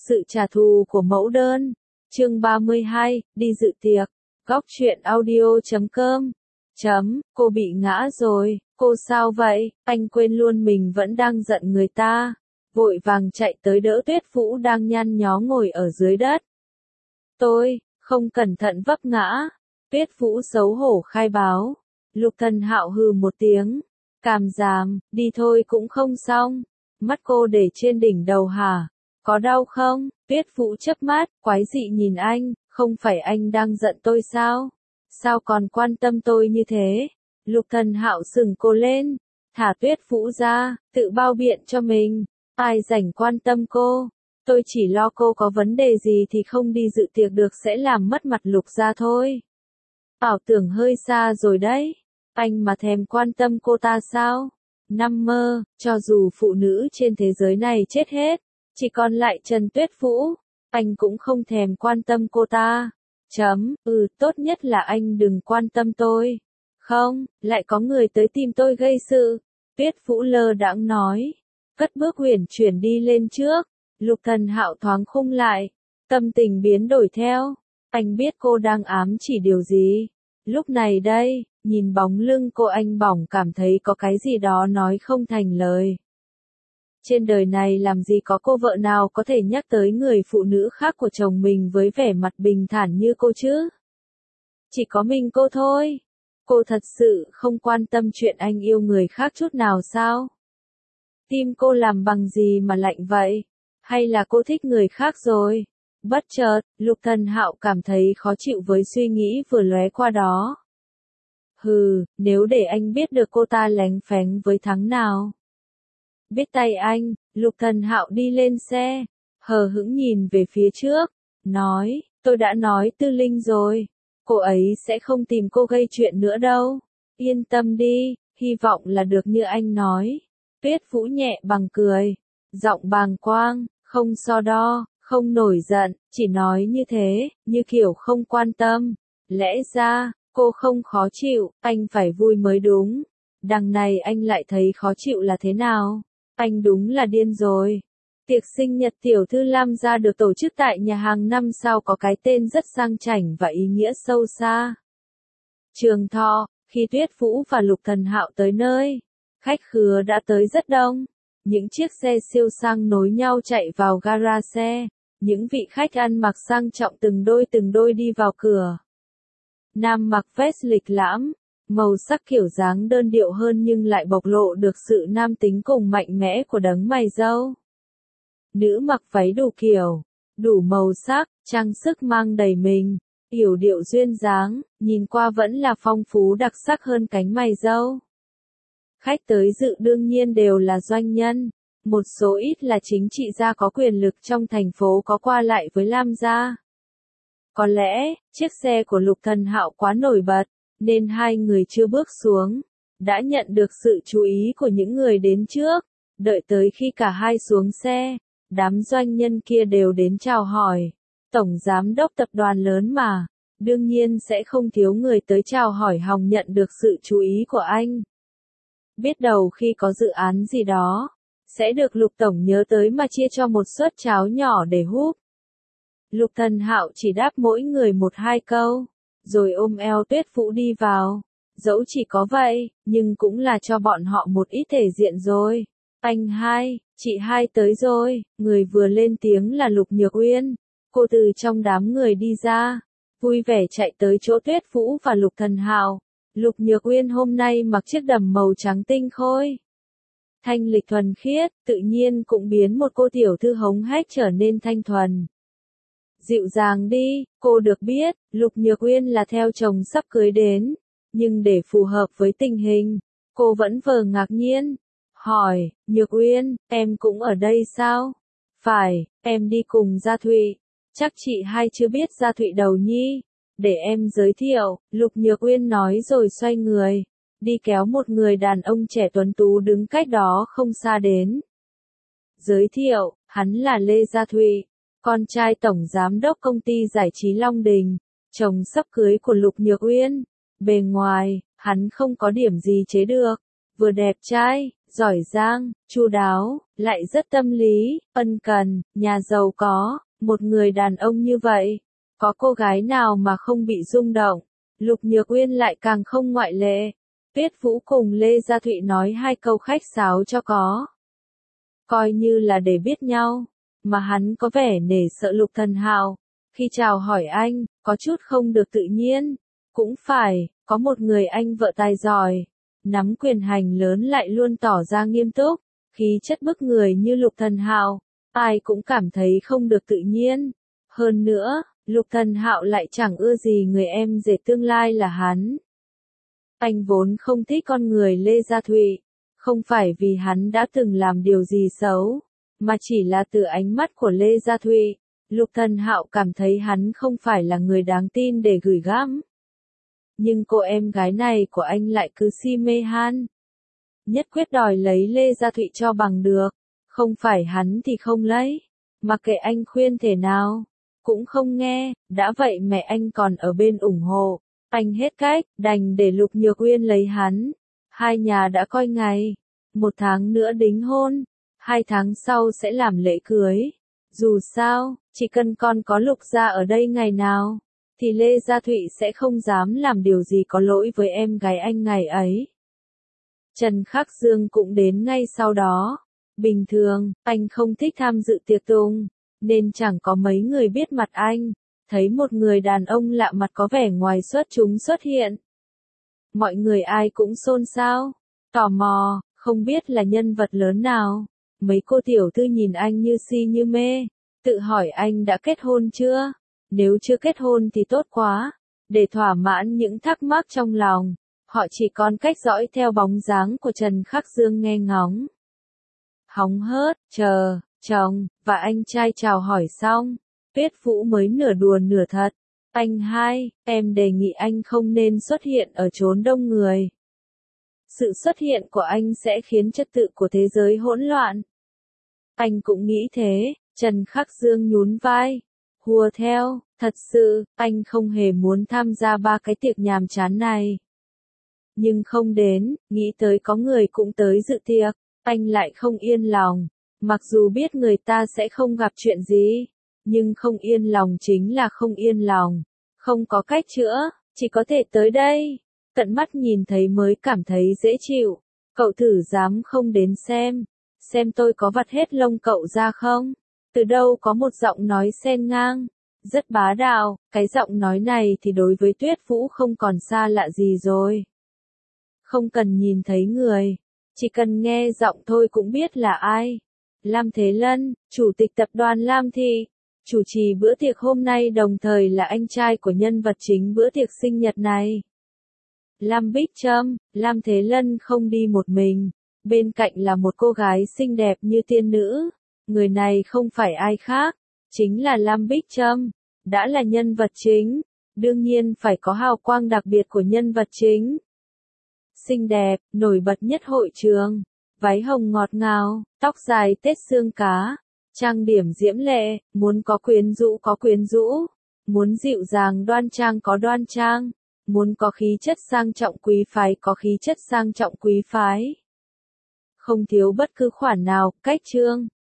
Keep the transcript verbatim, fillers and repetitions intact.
Sự trả thù của mẫu đơn. Chương ba mươi hai, đi dự tiệc. Góc truyện audio chấm com. Chấm, cô bị ngã rồi, cô sao vậy? Anh quên luôn mình vẫn đang giận người ta. Vội vàng chạy tới đỡ Tuyết Vũ đang nhăn nhó ngồi ở dưới đất. Tôi, không cẩn thận vấp ngã. Tuyết Vũ xấu hổ khai báo. Lục Thần Hạo hừ một tiếng. Càm giảm, đi thôi cũng không xong. Mắt cô để trên đỉnh đầu hả? Có đau không? Tuyết Vũ chớp mắt, quái dị nhìn anh, không phải anh đang giận tôi sao? Sao còn quan tâm tôi như thế? Lục Thần Hạo sừng cô lên, thả Tuyết Vũ ra, tự bao biện cho mình. Ai rảnh quan tâm cô? Tôi chỉ lo cô có vấn đề gì thì không đi dự tiệc được sẽ làm mất mặt Lục gia thôi. Ảo tưởng hơi xa rồi đấy. Anh mà thèm quan tâm cô ta sao? Nằm mơ, cho dù phụ nữ trên thế giới này chết hết, chỉ còn lại Trần Tuyết Vũ, anh cũng không thèm quan tâm cô ta. Chấm, ừ, tốt nhất là anh đừng quan tâm tôi. Không, lại có người tới tìm tôi gây sự. Tuyết Vũ lơ đãng nói, cất bước uyển chuyển đi lên trước. Lục Thần Hạo thoáng khung lại, tâm tình biến đổi theo. Anh biết cô đang ám chỉ điều gì. Lúc này đây, nhìn bóng lưng cô anh bỏng cảm thấy có cái gì đó nói không thành lời. Trên đời này làm gì có cô vợ nào có thể nhắc tới người phụ nữ khác của chồng mình với vẻ mặt bình thản như cô chứ? Chỉ có mình cô thôi. Cô thật sự không quan tâm chuyện anh yêu người khác chút nào sao? Tim cô làm bằng gì mà lạnh vậy? Hay là cô thích người khác rồi? Bất chợt, Lục Thần Hạo cảm thấy khó chịu với suy nghĩ vừa lóe qua đó. Hừ, nếu để anh biết được cô ta lén phén với thắng nào. Biết tay anh, Lục Thần Hạo đi lên xe, hờ hững nhìn về phía trước, nói, tôi đã nói Tư Linh rồi, cô ấy sẽ không tìm cô gây chuyện nữa đâu, yên tâm đi, hy vọng là được như anh nói. Tuyết Vũ nhẹ bằng cười, giọng bàng quang, không so đo, không nổi giận, chỉ nói như thế, như kiểu không quan tâm. Lẽ ra, cô không khó chịu, anh phải vui mới đúng. Đằng này anh lại thấy khó chịu là thế nào? Anh đúng là điên rồi. Tiệc sinh nhật tiểu thư Lam gia được tổ chức tại nhà hàng năm sao có cái tên rất sang chảnh và ý nghĩa sâu xa. Trường Thọ, khi Tuyết Vũ và Lục Thần Hạo tới nơi, khách khứa đã tới rất đông. Những chiếc xe siêu sang nối nhau chạy vào gara xe. Những vị khách ăn mặc sang trọng từng đôi từng đôi đi vào cửa. Nam mặc vest lịch lãm, màu sắc kiểu dáng đơn điệu hơn nhưng lại bộc lộ được sự nam tính cùng mạnh mẽ của đấng mày râu. Nữ mặc váy đủ kiểu, đủ màu sắc, trang sức mang đầy mình, yểu điệu duyên dáng, nhìn qua vẫn là phong phú đặc sắc hơn cánh mày râu. Khách tới dự đương nhiên đều là doanh nhân, một số ít là chính trị gia có quyền lực trong thành phố có qua lại với Lam gia. Có lẽ, chiếc xe của Lục Thần Hạo quá nổi bật, nên hai người chưa bước xuống, đã nhận được sự chú ý của những người đến trước. Đợi tới khi cả hai xuống xe, đám doanh nhân kia đều đến chào hỏi. Tổng giám đốc tập đoàn lớn mà, đương nhiên sẽ không thiếu người tới chào hỏi hòng nhận được sự chú ý của anh. Biết đầu khi có dự án gì đó, sẽ được Lục Tổng nhớ tới mà chia cho một suất cháo nhỏ để húp. Lục Thần Hạo chỉ đáp mỗi người một hai câu, rồi ôm eo Tuyết Vũ đi vào. Dẫu chỉ có vậy, nhưng cũng là cho bọn họ một ít thể diện rồi. Anh hai, chị hai tới rồi, người vừa lên tiếng là Lục Nhược Uyên. Cô từ trong đám người đi ra, vui vẻ chạy tới chỗ Tuyết Vũ và Lục Thần Hạo. Lục Nhược Uyên hôm nay mặc chiếc đầm màu trắng tinh khôi. Thanh lịch thuần khiết, tự nhiên cũng biến một cô tiểu thư hống hách trở nên thanh thuần. Dịu dàng đi, cô được biết, Lục Nhược Uyên là theo chồng sắp cưới đến, nhưng để phù hợp với tình hình, cô vẫn vờ ngạc nhiên. Hỏi, Nhược Uyên, em cũng ở đây sao? Phải, em đi cùng Gia Thụy. Chắc chị hai chưa biết Gia Thụy đầu nhi. Để em giới thiệu, Lục Nhược Uyên nói rồi xoay người, đi kéo một người đàn ông trẻ tuấn tú đứng cách đó không xa đến. Giới thiệu, hắn là Lê Gia Thụy, con trai tổng giám đốc công ty giải trí Long Đình, chồng sắp cưới của Lục Nhược Uyên. Bề ngoài, hắn không có điểm gì chế được, vừa đẹp trai, giỏi giang, chu đáo, lại rất tâm lý, ân cần, nhà giàu có, một người đàn ông như vậy, có cô gái nào mà không bị rung động, Lục Nhược Uyên lại càng không ngoại lệ. Tuyết Vũ cùng Lê Gia Thụy nói hai câu khách sáo cho có. Coi như là để biết nhau, mà hắn có vẻ nể sợ Lục Thần Hạo. Khi chào hỏi anh, có chút không được tự nhiên. Cũng phải, có một người anh vợ tài giỏi, nắm quyền hành lớn lại luôn tỏ ra nghiêm túc, khí chất bức người như Lục Thần Hạo, ai cũng cảm thấy không được tự nhiên. Hơn nữa, Lục Thần Hạo lại chẳng ưa gì người em rể tương lai là hắn. Anh vốn không thích con người Lê Gia Thụy, không phải vì hắn đã từng làm điều gì xấu, mà chỉ là từ ánh mắt của Lê Gia Thụy, Lục Thần Hạo cảm thấy hắn không phải là người đáng tin để gửi gắm. Nhưng cô em gái này của anh lại cứ si mê hắn. Nhất quyết đòi lấy Lê Gia Thụy cho bằng được, không phải hắn thì không lấy, mặc kệ anh khuyên thế nào, cũng không nghe, đã vậy mẹ anh còn ở bên ủng hộ. Anh hết cách, đành để Lục Nhược Uyên lấy hắn. Hai nhà đã coi ngày, một tháng nữa đính hôn, hai tháng sau sẽ làm lễ cưới. Dù sao, chỉ cần con có Lục gia ở đây ngày nào, thì Lê Gia Thụy sẽ không dám làm điều gì có lỗi với em gái anh ngày ấy. Trần Khắc Dương cũng đến ngay sau đó. Bình thường, anh không thích tham dự tiệc tùng, nên chẳng có mấy người biết mặt anh. Thấy một người đàn ông lạ mặt có vẻ ngoài xuất chúng xuất hiện. Mọi người ai cũng xôn xao, tò mò, không biết là nhân vật lớn nào. Mấy cô tiểu thư nhìn anh như si như mê, tự hỏi anh đã kết hôn chưa? Nếu chưa kết hôn thì tốt quá, để thỏa mãn những thắc mắc trong lòng. Họ chỉ còn cách dõi theo bóng dáng của Trần Khắc Dương nghe ngóng. Hóng hớt, chờ, chồng, và anh trai chào hỏi xong. Tuyết Vũ mới nửa đùa nửa thật. Anh hai, em đề nghị anh không nên xuất hiện ở chốn đông người. Sự xuất hiện của anh sẽ khiến trật tự của thế giới hỗn loạn. Anh cũng nghĩ thế, Trần Khắc Dương nhún vai. Hùa theo, thật sự, anh không hề muốn tham gia ba cái tiệc nhàm chán này. Nhưng không đến, nghĩ tới có người cũng tới dự tiệc, anh lại không yên lòng. Mặc dù biết người ta sẽ không gặp chuyện gì. Nhưng không yên lòng chính là không yên lòng, không có cách chữa, chỉ có thể tới đây, tận mắt nhìn thấy mới cảm thấy dễ chịu. Cậu thử dám không đến xem, xem tôi có vặt hết lông cậu ra không? Từ đâu có một giọng nói xen ngang, rất bá đạo, cái giọng nói này thì đối với Tuyết Vũ không còn xa lạ gì rồi. Không cần nhìn thấy người, chỉ cần nghe giọng thôi cũng biết là ai. Lam Thế Lân, chủ tịch tập đoàn Lam Thị. Chủ trì bữa tiệc hôm nay đồng thời là anh trai của nhân vật chính bữa tiệc sinh nhật này. Lam Bích Trâm, Lam Thế Lân không đi một mình, bên cạnh là một cô gái xinh đẹp như tiên nữ. Người này không phải ai khác, chính là Lam Bích Trâm, đã là nhân vật chính, đương nhiên phải có hào quang đặc biệt của nhân vật chính. Xinh đẹp, nổi bật nhất hội trường, váy hồng ngọt ngào, tóc dài tết xương cá. Trang điểm diễm lệ, muốn có quyến rũ có quyến rũ, muốn dịu dàng đoan trang có đoan trang, muốn có khí chất sang trọng quý phái có khí chất sang trọng quý phái. Không thiếu bất cứ khoản nào, cách trương,